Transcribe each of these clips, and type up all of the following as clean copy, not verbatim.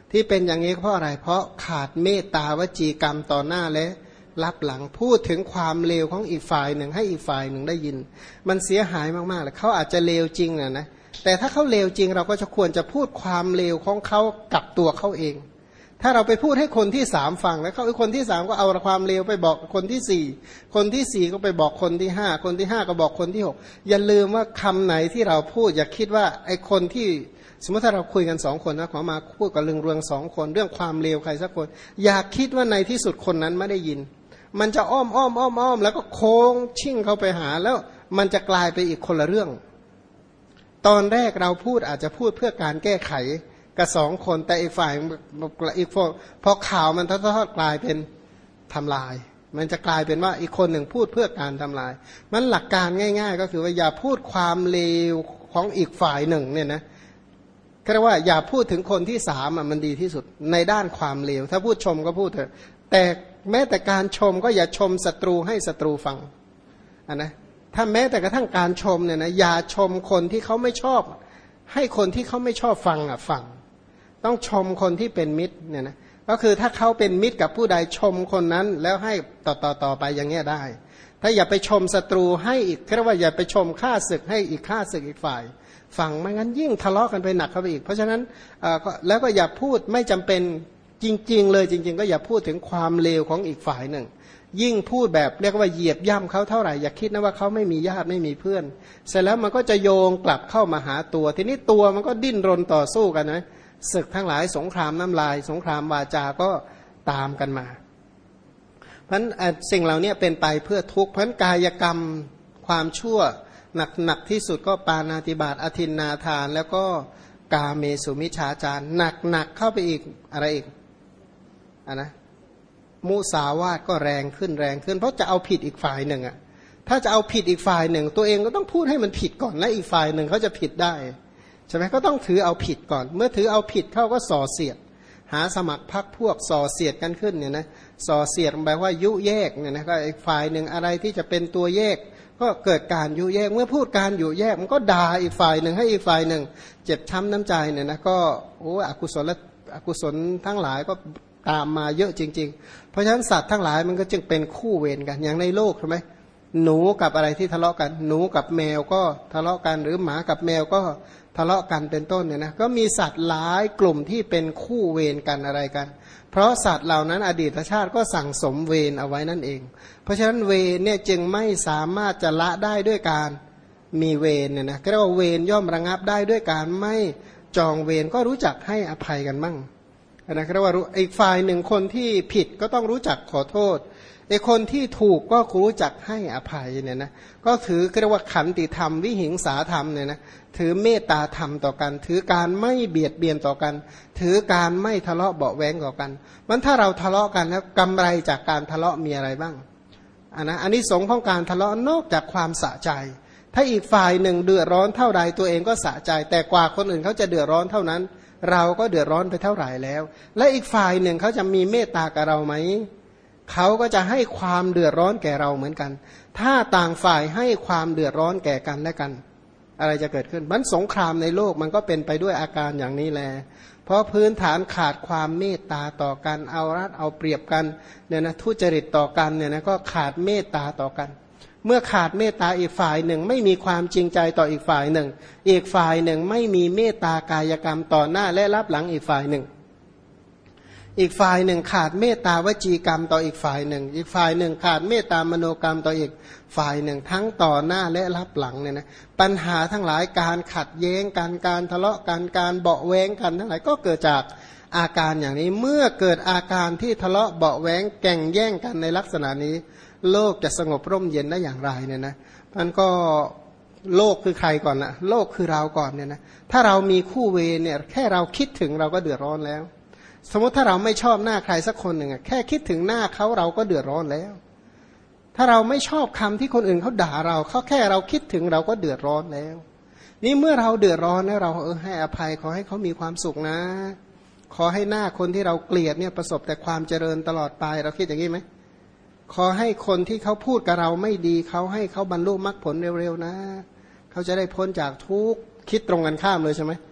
ที่เป็นอย่างนี้เพราะอะไรเพราะขาดเมตตาวจีกรรมต่อหน้าและรับหลังพูดถึงความเลวของอีกฝ่ายหนึ่งให้อีกฝ่ายหนึ่งได้ยินมันเสียหายมากๆเลยเขาอาจจะเลวจริงนะแต่ถ้าเขาเลวจริงเราก็จะควรจะพูดความเลวของเขากับตัวเขาเองถ้าเราไปพูดให้คนที่สามฟังแล้วเขาคนที่สามก็เอาความเลวไปบอกคนที่สี่คนที่สี่ก็ไปบอกคนที่ห้าคนที่ห้าก็บอกคนที่หกอย่าลืมว่าคำไหนที่เราพูดอย่าคิดว่าไอ้คนที่สมมติถ้าเราคุยกันสองคนนะขอมาพูดกับเรื่องสองคนเรื่องความเลวใครสักคนอย่าคิดว่าในที่สุดคนนั้นไม่ได้ยินมันจะอ้อมแล้วก็โค้งชิ่งเข้าไปหาแล้วมันจะกลายไปอีกคนละเรื่องตอนแรกเราพูดอาจจะพูดเพื่อการแก้ไขกับสองคนแต่อีกฝ่ายอีกพอข่าวมันทอดกลายเป็นทำลายมันจะกลายเป็นว่าอีกคนหนึ่งพูดเพื่อการทำลายมันหลักการง่ายๆก็คือว่าอย่าพูดความเลวของอีกฝ่ายหนึ่งเนี่ยนะก็เรียกว่าอย่าพูดถึงคนที่สามมันดีที่สุดในด้านความเลวถ้าพูดชมก็พูดเถอะแต่แม้แต่การชมก็อย่าชมศัตรูให้ศัตรูฟังนะถ้าแม้แต่กระทั่งการชมเนี่ยนะอย่าชมคนที่เขาไม่ชอบให้คนที่เขาไม่ชอบฟังฟังต้องชมคนที่เป็นมิตรเนี่ยนะก็คือถ้าเขาเป็นมิตรกับผู้ใดชมคนนั้นแล้วให้ต่อไปอย่างเงี้ยได้ถ้าอย่าไปชมศัตรูให้อีกเรียกว่าอย่าไปชมฆ่าศึกให้อีกฆ่าศึกอีกฝ่ายฟังไม่งั้นยิ่งทะเลาะกันไปหนักเข้าไปอีกเพราะฉะนั้นแล้วก็อย่าพูดไม่จำเป็นจริงๆเลยจริงๆก็อย่าพูดถึงความเลวของอีกฝ่ายหนึ่งยิ่งพูดแบบเรียกว่าเหยียบย่ำเขาเท่าไหร่อย่าคิดนะว่าเขาไม่มีญาติไม่มีเพื่อนเสร็จแล้วมันก็จะโยงกลับเข้ามาหาตัวทีนี้ตัวมันก็ดิ้นรนต่อสู้กันนะศึกทั้งหลายสงครามน้ำลายสงครามวาจาก็ตามกันมาเพราะฉะนั้นสิ่งเหล่านี้เป็นไปเพื่อทุกข์เพราะฉะนั้นกายกรรมความชั่วหนักที่สุดก็ปาณาติบาตอทินนาทานแล้วก็กาเมสุมิจฉาจารหนักเข้าไปอีกอะไรอีกนะมุสาวาทก็แรงขึ้นเพราะจะเอาผิดอีกฝ่ายหนึ่งถ้าจะเอาผิดอีกฝ่ายหนึ่งตัวเองก็ต้องพูดให้มันผิดก่อนและอีกฝ่ายหนึ่งเขาจะผิดได้ใช่ไหมก็ต้องถือเอาผิดก่อนเมื่อถือเอาผิดเขาก็ส่อเสียดหาสมัครพรรคพวกส่อเสียดกันขึ้นเนี่ยนะส่อเสียดแปลว่ายุแยกเนี่ยนะก็อีกฝ่ายหนึ่งอะไรที่จะเป็นตัวแยกก็เกิดการยุแยกเมื่อพูดการยุแยกมันก็ด่าอีกฝ่ายหนึ่งให้อีกฝ่ายหนึ่งเจ็บช้ำน้ำใจเนี่ยนะก็โอ้อกุศลและอกุศลทั้งหลายก็ตามมาเยอะจริงๆเพราะฉะนั้นสัตว์ทั้งหลายมันก็จึงเป็นคู่เวรกันอย่างในโลกใช่ไหมหนูกับอะไรที่ทะเลาะกันหนูกับแมวก็ทะเลาะกันหรือหมากับแมวก็ทะเลาะกันเป็นต้นเนี่ยนะก็มีสัตว์หลายกลุ่มที่เป็นคู่เวรกันอะไรกันเพราะสัตว์เหล่านั้นอดีตชาติก็สั่งสมเวรเอาไว้นั่นเองเพราะฉะนั้นเวรเนี่ยจึงไม่สามารถจะละได้ด้วยการมีเวรเนี่ยนะก็เรียกว่าเวรย่อมระงับได้ด้วยการไม่จองเวรก็รู้จักให้อภัยกันมั่งนะก็เรียกว่าอีกฝ่ายหนึ่งคนที่ผิดก็ต้องรู้จักขอโทษไอ้คนที่ถูกก็รู้จักให้อภัยเนี่ยนะก็ถือเรียกว่าขันติธรรมวิหิงสาธรรมเนี่ยนะถือเมตตาธรรมต่อกันถือการไม่เบียดเบียนต่อกันถือการไม่ทะเลาะเบาะแว้งต่อกันมันถ้าเราทะเลาะกันแล้วกำไรจากการทะเลาะมีอะไรบ้างอันนี้สงของการทะเลาะนอกจากความสะใจถ้าอีกฝ่ายหนึ่งเดือดร้อนเท่าใดตัวเองก็สะใจแต่กว่าคนอื่นเขาจะเดือดร้อนเท่านั้นเราก็เดือดร้อนไปเท่าไหร่แล้วและอีกฝ่ายหนึ่งเขาจะมีเมตตากับเราไหมเขาก็จะให้ความเดือดร้อนแก่เราเหมือนกันถ้าต่างฝ่ายให้ความเดือดร้อนแก่กันและกันอะไรจะเกิดขึ้นมันสงครามในโลกมันก็เป็นไปด้วยอาการอย่างนี้แหละเพราะพื้นฐานขาดความเมตตาต่อกันเอารัดเอาเปรียบกันเนี่ยนะทุจริตต่อกันเนี่ยนะก็ขาดเมตตาต่อกันเมื่อขาดเมตตาอีกฝ่ายหนึ่งไม่มีความจริงใจต่ออีกฝ่ายหนึ่งอีกฝ่ายหนึ่งไม่มีเมตตากายกรรมต่อหน้าและรับหลังอีกฝ่ายหนึ่งอีกฝ่ายหนึ่งขาดเมตตาวจีกรรมต่ออีกฝ่ายหนึ่งอีกฝ่ายหนึ่งขาดเมตตามโนกรรมต่ออีกฝ่ายหนึ่งทั้งต่อหน้าและรับหลังเนี่ยนะปัญหาทั้งหลายการขัดแย้งกันการทะเลาะกันการเบาะแว้งกันทั้งหลายก็เกิดจากอาการอย่างนี้เมื่อเกิดอาการที่ทะเลาะเบาะแว้งแก่งแย่งกันในลักษณะนี้โลกจะสงบร่มเย็นได้อย่างไรเนี่ยนะมันก็โลกคือใครก่อนนะโลกคือเราก่อนเนี่ยนะถ้าเรามีคู่เวรเนี่ยแค่เราคิดถึงเราก็เดือดร้อนแล้วสมมติถ้าเราไม่ชอบหน้าใครสักคนหนึ่งแค่คิดถึงหน้าเขาเราก็เดือดร้อนแล้วถ้าเราไม่ชอบคำที่คนอื่นเขาด่าเราเขาแค่เราคิดถึงเราก็เดือดร้อนแล้วนี่เมื่อเราเดือดร้อนแล้วเราให้อภัยขอให้เขามีความสุขนะขอให้หน้าคนที่เราเกลียดเนี่ยประสบแต่ความเจริญตลอดไปเราคิดอย่างนี้ไหมขอให้คนที่เขาพูดกับเราไม่ดีเขาให้เขาบรรลุมรรคผลเร็วๆนะเขาจะได้พ้นจากทุกข์คิดตรงกันข้ามเลยใช่ไหม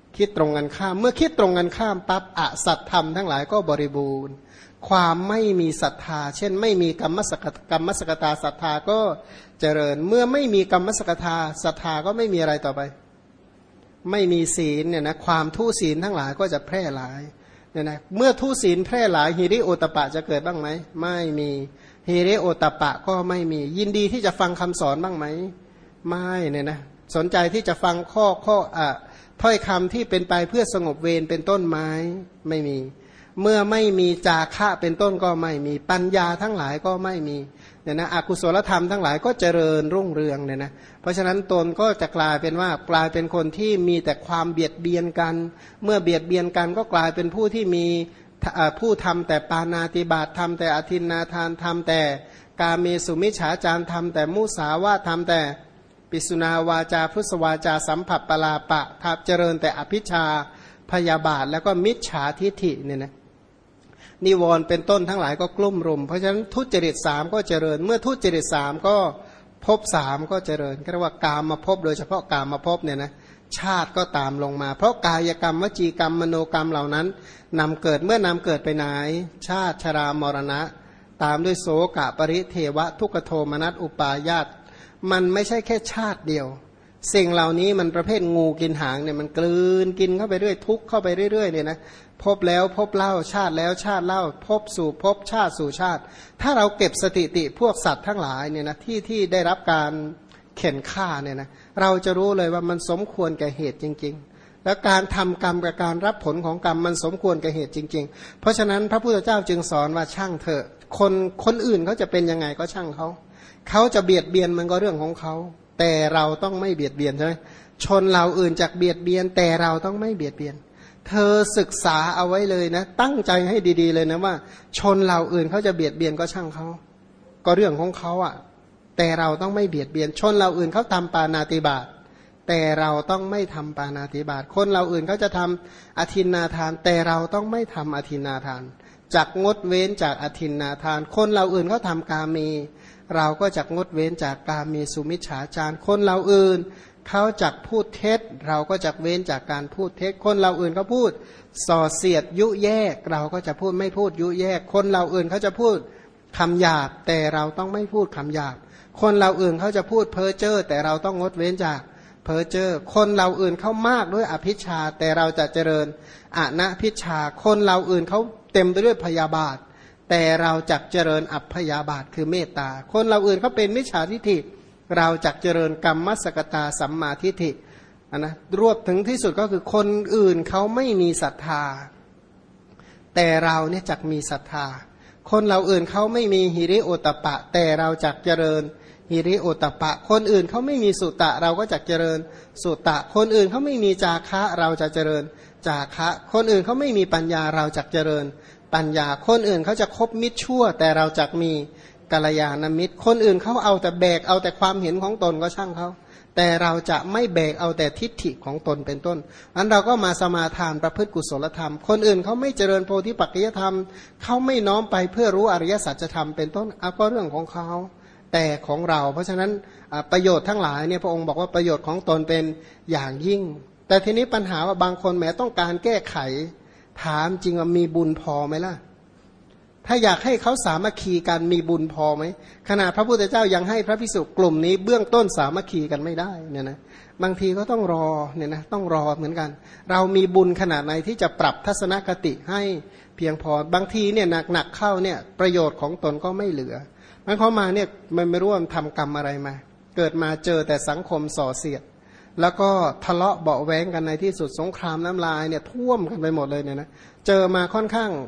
คิดตรงกันข้ามเมื่อคิดตรงกันข้ามปั๊บอสัตธรรมทั้งหลายก็บริบูรณ์ความไม่มีศรัทธาเช่นไม่มีกรรมสกตาศรัทธาก็เจริญเมื่อไม่มีกรรมสกตาศรัทธาก็ไม่มีอะไรต่อไปไม่มีศีลเนี่ยนะความทุศีลทั้งหลายก็จะแพร่หลายเนี่ยนะเมื่อทุศีลแพร่หลายหิริโอตปะจะเกิดบ้างไหมไม่มีหิริโอตปะก็ไม่มียินดีที่จะฟังคำสอนบ้างไหมไม่เนี่ยนะสนใจที่จะฟังถ้อยคำที่เป็นไปเพื่อสงบเวรเป็นต้นไม้ไม่มีเมื่อไม่มีจาคะเป็นต้นก็ไม่มีปัญญาทั้งหลายก็ไม่มีเนี่ยนะอกุศลธรรมทั้งหลายก็เจริญรุ่งเรืองเนี่ยนะเพราะฉะนั้นตนก็จะกลายเป็นว่ากลายเป็นคนที่มีแต่ความเบียดเบียนกันเมื่อเบียดเบียนกันก็กลายเป็นผู้ที่มีผู้ทำแต่ปาณาติบาตทำแต่อทินนาทานทำแต่กาเมสุมิจฉาจารทำแต่มุสาวาททำแต่ปิสุนาวาจาพุสวาจาสัมผัสปลาปะทับเจริญแต่อภิชาพยาบาทแล้วก็มิจฉาทิฐิเนี่ยนะนิวรณ์เป็นต้นทั้งหลายก็กลุ่มรุมเพราะฉะนั้นทุจริตสามก็เจริญเมื่อทุจริตสามก็ภพสามก็เจริญเรียกว่ากามมาภพโดยเฉพาะกามมาภพเนี่ยนะชาติก็ตามลงมาเพราะกายกรรมวจีกรรมมโนกรรมเหล่านั้นนำเกิดเมื่อนำเกิดไปไหนชาติชรามรณะตามด้วยโสกะปริเทวะทุกขโทมนัสอุปาญาตมันไม่ใช่แค่ชาติเดียวสิ่งเหล่านี้มันประเภทงูกินหางเนี่ยมันกลืนกินเข้าไปเรื่อยทุกเข้าไปเรื่อยๆเนี่ยนะพบแล้วพบเล่าชาติแล้วชาติเล่าพบสู่พบชาติสู่ชาติถ้าเราเก็บสถิติพวกสัตว์ทั้งหลายเนี่ยนะที่ได้รับการเข็นฆ่าเนี่ยนะเราจะรู้เลยว่ามันสมควรแก่เหตุจริงๆแล้วการทำกรรมกับการรับผลของกรรมมันสมควรแก่เหตุจริงๆเพราะฉะนั้นพระพุทธเจ้าจึงสอนว่าช่างเถอะคนอื่นเขาจะเป็นยังไงก็ช่างเขาจะเบียดเบียนมันก็เรื่องของเขาแต่เราต้องไม่เบียดเบียนใช่ไหมชนเราอื่นจากเบียดเบียนแต่เราต้องไม่เบียดเบียนเธอศึกษาเอาไว้เลยนะตั้งใจให้ดีๆเลยนะว่าชนเราอื่นเขาจะเบียดเบียนก็ช่างเขาก็เรื่องของเขาอ่ะแต่เราต้องไม่เบียดเบียนชนเราอื่นเขาทำปาณาติบาตแต่เราต้องไม่ทำปาณาติบาตคนเราอื่นเขาจะทำอทินนาทานแต่เราต้องไม่ทำอทินนาทานจากงดเว้นจากอทินนาทานคนเราอื่นเขาทำกาเมเราก็จักงดเว้นจากกาเมสุมิจฉาจารคนเราอื่นเขาจักพูดเท็จเราก็จักเว้นจากการพูดเท็จคนเราอื่นเขาพูดส่อเสียดยุแยกเราก็จะพูดไม่พูดยุแยกคนเราอื่นเขาจะพูดคำหยาบแต่เราต้องไม่พูดคำหยาบคนเราอื่นเขาจะพูดเพ้อเจ้อแต่เราต้องงดเว้นจากเพ้อเจ้อคนเราอื่นเขามากด้วยอภิชาแต่เราจะเจริญอนัพิชาคนเราอื่นเขาเต็มไปด้วยพยาบาทแต่เราจักเจริญอัพพยาบาทคือเมตตาคนเราอื่นเขาเป็นมิจฉาทิฐิเราจักเจริญกรรมสกตาสัมมาทิฏฐินะรวบถึงที่สุดก็คือคนอื่นเขาไม่มีศรัทธาแต่เราเนี่ยจักมีศรัทธาคนเราอื่นเขาไม่มีหิริโอตปะแต่เราจักเจริญหิริโอตปะคนอื่นเขาไม่มีสุตะเราก็จักเจริญสุตะคนอื่นเขาไม่มีจาคะเราจะเจริญจาคะคนอื่นเขาไม่มีปัญญาเราจักเจริญปัญญาคนอื่นเขาจะคบมิตรชั่วแต่เราจักมีกัลยาณมิตรคนอื่นเขาเอาแต่แบกเอาแต่ความเห็นของตนก็ช่างเขาแต่เราจะไม่แบกเอาแต่ทิฏฐิของตนเป็นต้นอันเราก็มาสมาทานประพฤติกุศลธรรมคนอื่นเขาไม่เจริญโพธิปัจจยธรรมเขาไม่น้อมไปเพื่อรู้อริยสัจธรรมเป็นต้นเอาก็เรื่องของเขาแต่ของเราเพราะฉะนั้นประโยชน์ทั้งหลายเนี่ยพระองค์บอกว่าประโยชน์ของตนเป็นอย่างยิ่งแต่ทีนี้ปัญหาว่าบางคนแม้ต้องการแก้ไขถามจริงว่ามีบุญพอไหมล่ะถ้าอยากให้เขาสามัคคีกันมีบุญพอไหมขณะพระพุทธเจ้ายังให้พระภิกษุกลุ่มนี้เบื้องต้นสามัคคีกันไม่ได้เนี่ยนะบางทีก็ต้องรอเนี่ยนะต้องรอเหมือนกันเรามีบุญขนาดไหนที่จะปรับทัศนคติให้เพียงพอบางทีเนี่ยหนักเข้าเนี่ยประโยชน์ของตนก็ไม่เหลือมันเข้ามาเนี่ยมันไม่รู้ว่าทำกรรมอะไรมาเกิดมาเจอแต่สังคมส่อเสียดแล้วก็ทะเลาะเบาะแว้งกันในที่สุดสงครามน้ำลายเนี่ยท่วมกันไปหมดเลยเนี่ยนะเจอมาค่อนข้าง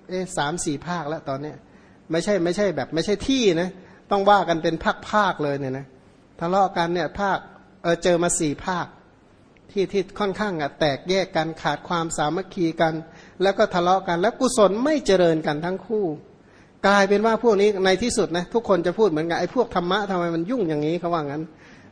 3-4 ภาคแล้วตอนเนี้ยไม่ใช่แบบไม่ใช่ที่นะต้องว่ากันเป็นภาคเลยเนี่ยนะทะเลาะกันเนี่ยภาคเจอมา4 ภาคที่ค่อนข้างแตกแยกกันขาดความสามัคคีกันแล้วก็ทะเลาะกันแล้วกุศลไม่เจริญกันทั้งคู่กลายเป็นว่าพวกนี้ในที่สุดนะทุกคนจะพูดเหมือนกันไอ้พวกธรรมะทำไมมันยุ่งอย่างนี้เขาว่างั้น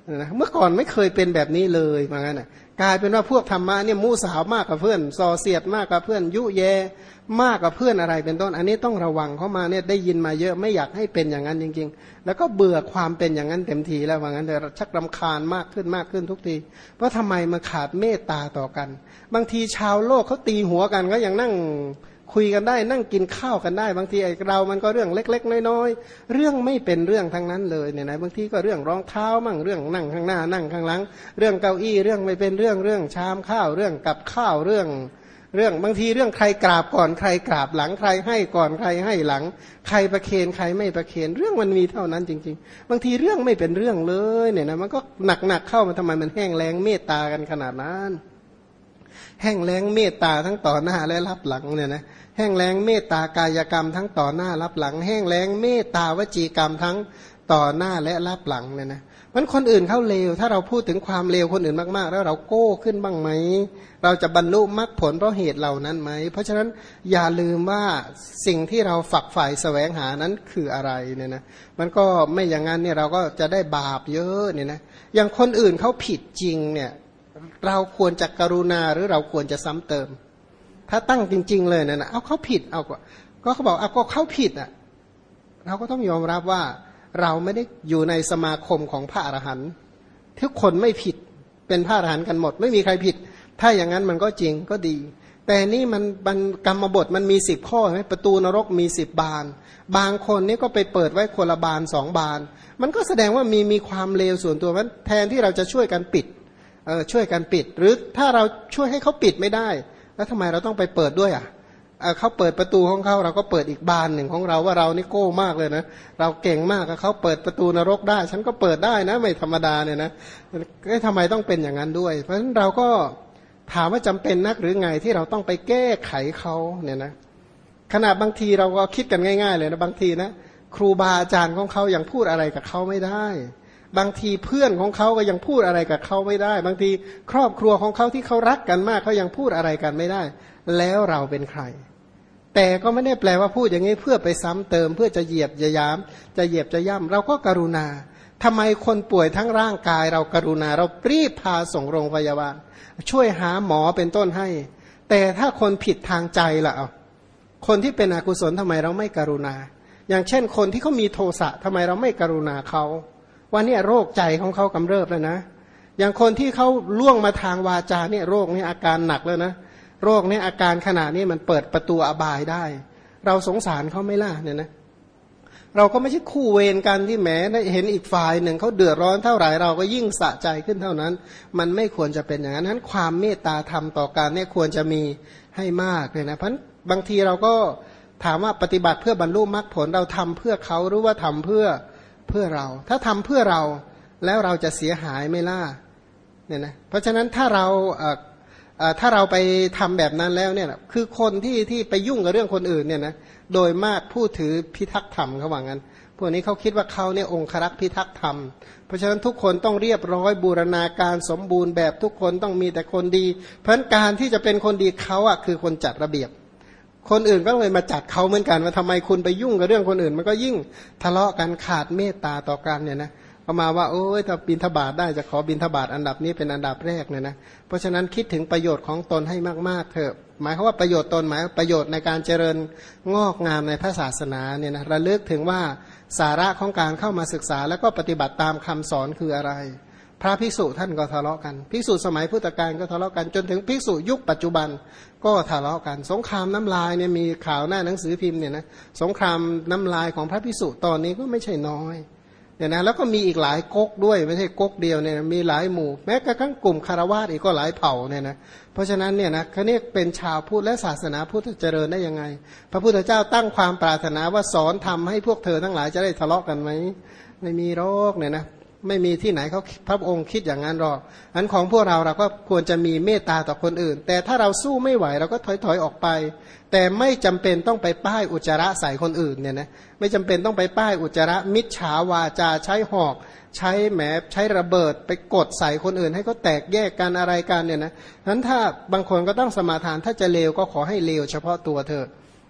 นะเมื่อก่อนไม่เคยเป็นแบบนี้เลยเหมือนกันนะกลายเป็นว่าพวกธรรมะเนี่ยมูสาวมากกับเพื่อนส่อเสียดมากกับเพื่อนยุแยมากกับเพื่อนอะไรเป็นต้นอันนี้ต้องระวังเข้ามาเนี่ยได้ยินมาเยอะไม่อยากให้เป็นอย่างนั้นจริงๆแล้วก็เบื่อความเป็นอย่างนั้นเต็มทีแล้วว่างั้นแต่ชักรำคาญมากขึ้นทุกทีเพราะทำไมมันขาดเมตตาต่อกันบางทีชาวโลกเขาตีหัวกันก็ยังนั่งคุยกันได้นั่งกินข้าวกันได้บางทีไอ้เรามันก็เรื่องเล็กๆน้อยๆเรื่องไม่เป็นเรื่องทั้งนั้นเลยเนี่ยนะบางทีก็เรื่องรองเท้ามั่งเรื่องนั่งข้างหน้านั่งข้างหลังเรื่องเก้าอี้เรื่องไม่เป็นเรื่องชามข้าวเรื่องกับข้าวเรื่องบางทีเรื่องใครกราบก่อนใครกราบหลังใครให้ก่อนใครให้หลังใครประเคนใครไม่ประเคนเรื่องมันมีเท่านั้นจริงๆบางทีเรื่องไม่เป็นเรื่องเลยเนี่ยนะมันก็หนักเข้ามาทำไมมันแห้งแล้งเมตตากันขนาดนั้นแห้งแล้งเมตตาทั้งต่อหน้าและรับหลังเนี่ยนะแห้งแล้งเมตตากายกรรมทั้งต่อหน้ารับหลังแห้งแล้งเมตตาวจีกรรมทั้งต่อหน้าและรับหลังเนี่ยนะมันคนอื่นเขาเลวถ้าเราพูดถึงความเลวคนอื่นมากๆแล้วเราโก้ขึ้นบ้างไหมเราจะบรรลุมรรคผลเพราะเหตุเหล่านั้นไหมเพราะฉะนั้นอย่าลืมว่าสิ่งที่เราฝักใฝ่แสวงหานั้นคืออะไรเนี่ยนะมันก็ไม่อย่างนั้นเนี่ยเราก็จะได้บาปเยอะเนี่ยนะอย่างคนอื่นเขาผิดจริงเนี่ยเราควรจะกรุณาหรือเราควรจะซ้ำเติมถ้าตั้งจริงๆเลยนะเอาเขาผิดเอาก็เขาบอกเอาก็เขาผิดอ่ะเราก็ต้องยอมรับว่าเราไม่ได้อยู่ในสมาคมของพระอรหันต์ทุกคนไม่ผิดเป็นพระอรหันต์กันหมดไม่มีใครผิดถ้าอย่างนั้นมันก็จริงก็ดีแต่นี่มันกรรมบทมันมี10ข้อไหมประตูนรกมี10บานบางคนนี่ก็ไปเปิดไว้คนละบาน2บานมันก็แสดงว่ามีความเลวส่วนตัวมันแทนที่เราจะช่วยกันปิดช่วยกันปิดหรือถ้าเราช่วยให้เขาปิดไม่ได้แล้วทำไมเราต้องไปเปิดด้วยอ่ะเขาเปิดประตูของเขาเราก็เปิดอีกบานหนึ่งของเราว่าเรานี่โก้มากเลยนะเราเก่งมากเขาเปิดประตูนรกได้ฉันก็เปิดได้นะไม่ธรรมดาเนี่ยนะทำไมต้องเป็นอย่างนั้นด้วยเพราะฉะนั้นเราก็ถามว่าจำเป็นนักหรือไงที่เราต้องไปแก้ไขเขาเนี่ยนะขณะบางทีเราก็คิดกันง่ายๆเลยนะบางทีนะครูบาอาจารย์ของเขายังพูดอะไรกับเขาไม่ได้บางทีเพื่อนของเขาก็ยังพูดอะไรกับเขาไม่ได้บางทีครอบครัวของเขาที่เขารักกันมากเขายังพูดอะไรกันไม่ได้แล้วเราเป็นใครแต่ก็ไม่ได้แปลว่าพูดอย่างนี้เพื่อไปซ้ำเติมเพื่อจะเหยียบจะย้ำจะเหยียบจะย่ำเราก็กรุณาทำไมคนป่วยทั้งร่างกายเรากรุณาเรารีบพาส่งโรงพยาบาลช่วยหาหมอเป็นต้นให้แต่ถ้าคนผิดทางใจล่ะคนที่เป็นอกุศลทำไมเราไม่กรุณาอย่างเช่นคนที่เขามีโทสะทำไมเราไม่กรุณาเขาว่าเนี่ยโรคใจของเขากำเริบแล้วนะอย่างคนที่เขาล่วงมาทางวาจาเนี่ยโรคนี้อาการหนักแล้วนะโรคนี้อาการขนาดนี้มันเปิดประตูอบายได้เราสงสารเขาไม่ล่ะเนี่ยนะเราก็ไม่ใช่คู่เวรกันที่แหมได้เห็นอีกฝ่ายหนึ่งเขาเดือดร้อนเท่าไหร่เราก็ยิ่งสะใจขึ้นเท่านั้นมันไม่ควรจะเป็นอย่างนั้นความเมตตาธรรมต่อกันเนี่ยควรจะมีให้มากเลยนะเพราะบางทีเราก็ถามว่าปฏิบัติเพื่อบรรลุมรรคผลเราทำเพื่อเขาหรือว่าทำเพื่อเราถ้าทำเพื่อเราแล้วเราจะเสียหายไม่ล่ะเนี่ยนะเพราะฉะนั้นถ้าเราไปทำแบบนั้นแล้วเนี่ยคือคนที่ไปยุ่งกับเรื่องคนอื่นเนี่ยนะโดยมากผู้ถือพิทักษ์ธรรมเขาว่างั้นพวกนี้เขาคิดว่าเขาเนี่ยองครักษ์พิทักษ์ธรรมเพราะฉะนั้นทุกคนต้องเรียบร้อยบูรณาการสมบูรณ์แบบทุกคนต้องมีแต่คนดีเพราะฉะนั้นการที่จะเป็นคนดีเขาคือคนจัดระเบียบคนอื่นก็เลยมาจัดเขาเหมือนกันว่าทำไมคุณไปยุ่งกับเรื่องคนอื่นมันก็ยิ่งทะเลาะกันขาดเมตตาต่อกันเนี่ยนะประมาณว่าโอ้ยถ้าบิณฑบาตได้จะขอบิณฑบาตอันดับนี้เป็นอันดับแรกเนี่ยนะเพราะฉะนั้นคิดถึงประโยชน์ของตนให้มากๆเถอะหมายความว่าประโยชน์ตนหมายประโยชน์ในการเจริญงอกงามในพระศาสนาเนี่ยนะระลึกถึงว่าสาระของการเข้ามาศึกษาแล้วก็ปฏิบัติตามคำสอนคืออะไรพระภิกษุท่านก็ทะเลาะกันภิกษุสมัยพุทธกาลก็ทะเลาะกันจนถึงภิกษุยุคปัจจุบันก็ทะเลาะกันสงครามน้ำลายเนี่ยมีข่าวหน้าหนังสือพิมพ์เนี่ยนะสงครามน้ำลายของพระภิกษุตอนนี้ก็ไม่ใช่น้อยเนี่ยนะแล้วก็มีอีกหลายก๊กด้วยไม่ใช่ก๊กเดียวเนี่ยมีหลายหมู่แม้กระทั่งกลุ่มคารวาสอีกก็หลายเผ่าเนี่ยนะเพราะฉะนั้นเนี่ยนะเขาเนี่ยเป็นชาวพุทธและศาสนาพุทธเจริญได้ยังไงพระพุทธเจ้าตั้งความปรารถนาว่าสอนทำให้พวกเธอทั้งหลายจะได้ทะเลาะกันไหมไม่มีโรคเนี่ยนะไม่มีที่ไหนเขาพระองค์คิดอย่างนั้นหรอกอันของพวกเราก็ควรจะมีเมตตาต่อคนอื่นแต่ถ้าเราสู้ไม่ไหวเราก็ถอยออกไปแต่ไม่จำเป็นต้องไปป้ายอุจจาระใส่คนอื่นเนี่ยนะไม่จำเป็นต้องไปป้ายอุจจาระมิจฉาวาจาใช้หอกใช้แหมใช้ระเบิดไปกดใส่คนอื่นให้เขาแตกแยกกันอะไรกันเนี่ยนะนั้นถ้าบางคนก็ต้องสมาทานถ้าจะเลวก็ขอให้เลวเฉพาะตัวเธอ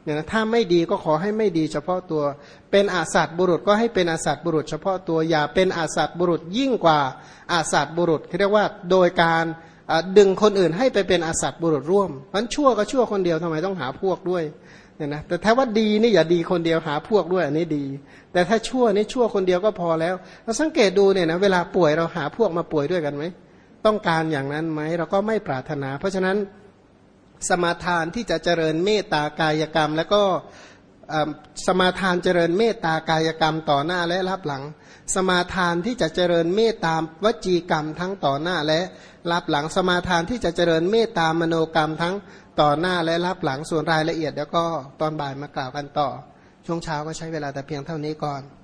เนี่ยนะถ้าไม่ดีก็ขอให้ไม่ดีเฉพาะตัวเป็นอาสัตบุรุษก็ให้เป็นอาสัตบุรุษเฉพาะตัวอย่าเป็นอาสัตบุรุษยิ่งกว่าอาสัตบุรุษเรียกว่าโดยการดึงคนอื่นให้ไปเป็นอาสัตบุรุษร่วมเพราะชั่วก็ชั่วคนเดียวทำไมต้องหาพวกด้วยเนี่ยนะแต่ถ้าว่าดีนี่อย่าดีคนเดียวหาพวกด้วยอันนี้ดีแต่ถ้าชั่วนี่ชั่วคนเดียวก็พอแล้วเราสังเกตดูเนี่ยนะเวลาป่วยเราหาพวกมาป่วยด้วยกันไหมต้องการอย่างนั้นไหมเราก็ไม่ปรารถนาเพราะฉะนั้นสมาทานที่จะเจริญเมตตากายกรรมแล้วก็สมาทานเจริญเมตตากายกรรมต่อหน้าและรับหลังสมาทานที่จะเจริญเมตตาวจีกรรมทั้งต่อหน้าและรับหลังสมาทานที่จะเจริญเมตตามโนกรรมทั้งต่อหน้าและรับหลังส่วนรายละเอียดแล้วก็ตอนบ่ายมากล่าวกันต่อช่วงเช้าก็ใช้เวลาแต่เพียงเท่านี้ก่อน